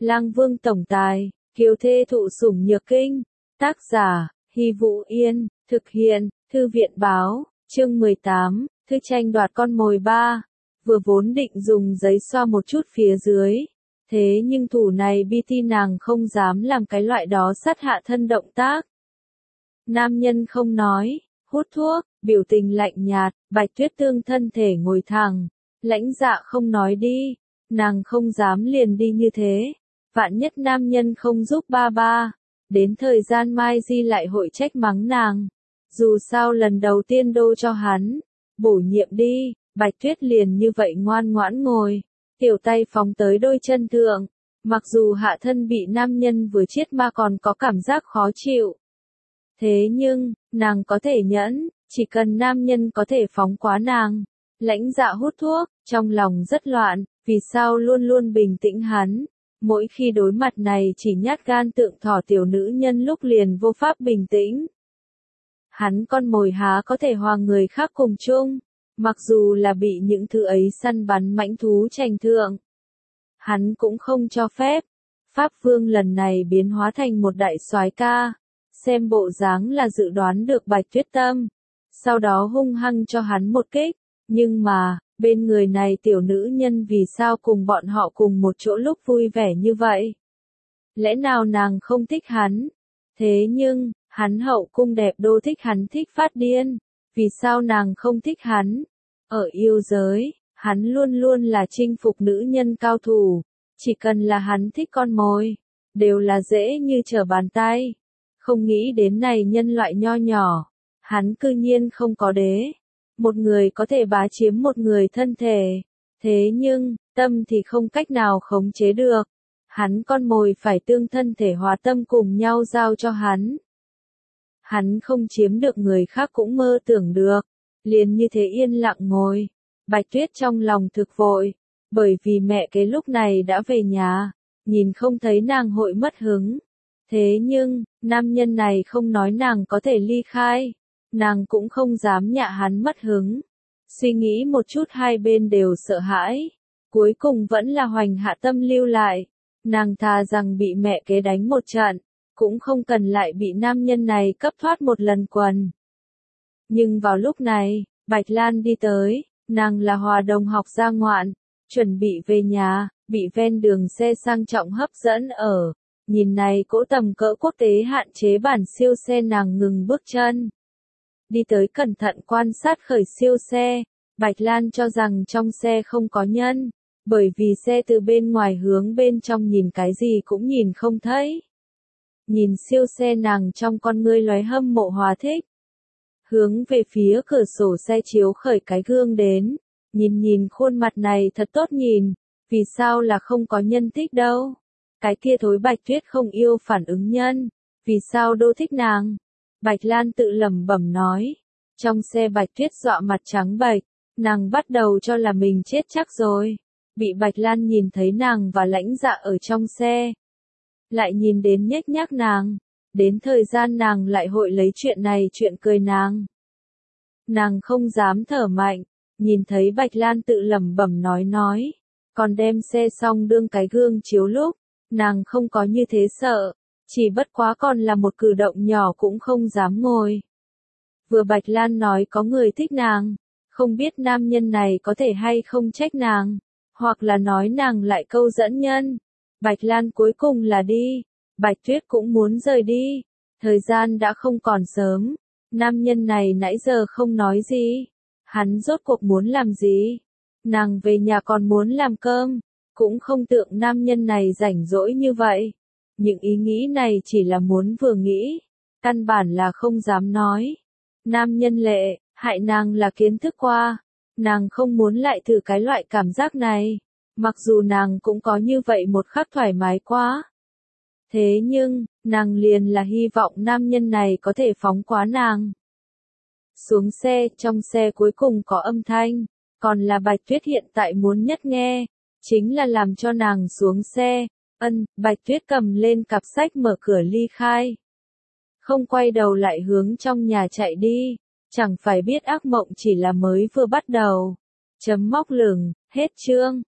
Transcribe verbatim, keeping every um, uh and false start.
Lang Vương tổng tài, kiều thê thụ sủng nhược kinh. Tác giả, Hy Vũ Yên, thực hiện, Thư viện báo, chương mười tám, thư tranh đoạt con mồi ba. Vừa vốn định dùng giấy xoa một chút phía dưới. Thế nhưng thủ này bi ti nàng không dám làm cái loại đó sát hạ thân động tác. Nam nhân không nói, hút thuốc, biểu tình lạnh nhạt, Bạch Tuyết Tương thân thể ngồi thẳng. Lãnh Dạ không nói đi, nàng không dám liền đi như thế. Vạn nhất nam nhân không giúp ba ba, đến thời gian Mai Di lại hội trách mắng nàng. Dù sao lần đầu tiên đô cho hắn, bổ nhiệm đi, Bạch Tuyết liền như vậy ngoan ngoãn ngồi, tiểu tay phóng tới đôi chân thượng. Mặc dù hạ thân bị nam nhân vừa chiết ma còn có cảm giác khó chịu. Thế nhưng, nàng có thể nhẫn, chỉ cần nam nhân có thể phóng quá nàng. Lãnh Dạ hút thuốc, trong lòng rất loạn, vì sao luôn luôn bình tĩnh hắn. Mỗi khi đối mặt này chỉ nhát gan tượng thỏ tiểu nữ nhân lúc liền vô pháp bình tĩnh. Hắn con mồi há có thể hòa người khác cùng chung, mặc dù là bị những thứ ấy săn bắn mãnh thú tranh thượng. Hắn cũng không cho phép. Pháp Vương lần này biến hóa thành một đại soái ca, xem bộ dáng là dự đoán được Bạch Tuyết tâm, sau đó hung hăng cho hắn một kích. Nhưng mà, bên người này tiểu nữ nhân vì sao cùng bọn họ cùng một chỗ lúc vui vẻ như vậy? Lẽ nào nàng không thích hắn? Thế nhưng, hắn hậu cung đẹp đô thích hắn thích phát điên. Vì sao nàng không thích hắn? Ở yêu giới, hắn luôn luôn là chinh phục nữ nhân cao thủ. Chỉ cần là hắn thích con mồi, đều là dễ như trở bàn tay. Không nghĩ đến này nhân loại nho nhỏ, hắn cư nhiên không có đế. Một người có thể bá chiếm một người thân thể, thế nhưng, tâm thì không cách nào khống chế được. Hắn con mồi phải tương thân thể hòa tâm cùng nhau giao cho hắn. Hắn không chiếm được người khác cũng mơ tưởng được, liền như thế yên lặng ngồi. Bạch Tuyết trong lòng thực vội, bởi vì mẹ kế lúc này đã về nhà, nhìn không thấy nàng hội mất hứng. Thế nhưng, nam nhân này không nói nàng có thể ly khai. Nàng cũng không dám nhạ hắn mất hứng. Suy nghĩ một chút hai bên đều sợ hãi. Cuối cùng vẫn là Hoành hạ tâm lưu lại. Nàng thà rằng bị mẹ kế đánh một trận, cũng không cần lại bị nam nhân này cấp thoát một lần quần. Nhưng vào lúc này, Bạch Lan đi tới, nàng là hòa đồng học gia ngoạn, chuẩn bị về nhà, bị ven đường xe sang trọng hấp dẫn ở. Nhìn này cỗ tầm cỡ quốc tế hạn chế bản siêu xe nàng ngừng bước chân. Đi tới cẩn thận quan sát khởi siêu xe, Bạch Lan cho rằng trong xe không có nhân, bởi vì xe từ bên ngoài hướng bên trong nhìn cái gì cũng nhìn không thấy. Nhìn siêu xe nàng trong con ngươi lóe hâm mộ hòa thích. Hướng về phía cửa sổ xe chiếu khởi cái gương đến, nhìn nhìn khuôn mặt này thật tốt nhìn, vì sao là không có nhân thích đâu. Cái kia thối Bạch Tuyết không yêu phản ứng nhân, vì sao đô thích nàng. Bạch Lan tự lẩm bẩm nói. Trong xe Bạch Tuyết dọa mặt trắng bệch, nàng bắt đầu cho là mình chết chắc rồi. Bị Bạch Lan nhìn thấy nàng và Lãnh Dạ ở trong xe. Lại nhìn đến nhếch nhác nàng. Đến thời gian nàng lại hội lấy chuyện này chuyện cười nàng. Nàng không dám thở mạnh, nhìn thấy Bạch Lan tự lẩm bẩm nói nói. Còn đem xe xong đương cái gương chiếu lúc, nàng không có như thế sợ. Chỉ bất quá còn là một cử động nhỏ cũng không dám ngồi. Vừa Bạch Lan nói có người thích nàng, không biết nam nhân này có thể hay không trách nàng, hoặc là nói nàng lại câu dẫn nhân. Bạch Lan cuối cùng là đi, Bạch Tuyết cũng muốn rời đi, thời gian đã không còn sớm, nam nhân này nãy giờ không nói gì, hắn rốt cuộc muốn làm gì, nàng về nhà còn muốn làm cơm, cũng không tưởng nam nhân này rảnh rỗi như vậy. Những ý nghĩ này chỉ là muốn vừa nghĩ, căn bản là không dám nói. Nam nhân lệ, hại nàng là kiến thức qua, nàng không muốn lại thử cái loại cảm giác này, mặc dù nàng cũng có như vậy một khắc thoải mái quá. Thế nhưng, nàng liền là hy vọng nam nhân này có thể phóng quá nàng. Xuống xe, trong xe cuối cùng có âm thanh, còn là Bạch Tuyết hiện tại muốn nhất nghe, chính là làm cho nàng xuống xe. Ân, Bạch Tuyết cầm lên cặp sách mở cửa ly khai. Không quay đầu lại hướng trong nhà chạy đi, chẳng phải biết ác mộng chỉ là mới vừa bắt đầu. Chấm móc lửng, hết chương.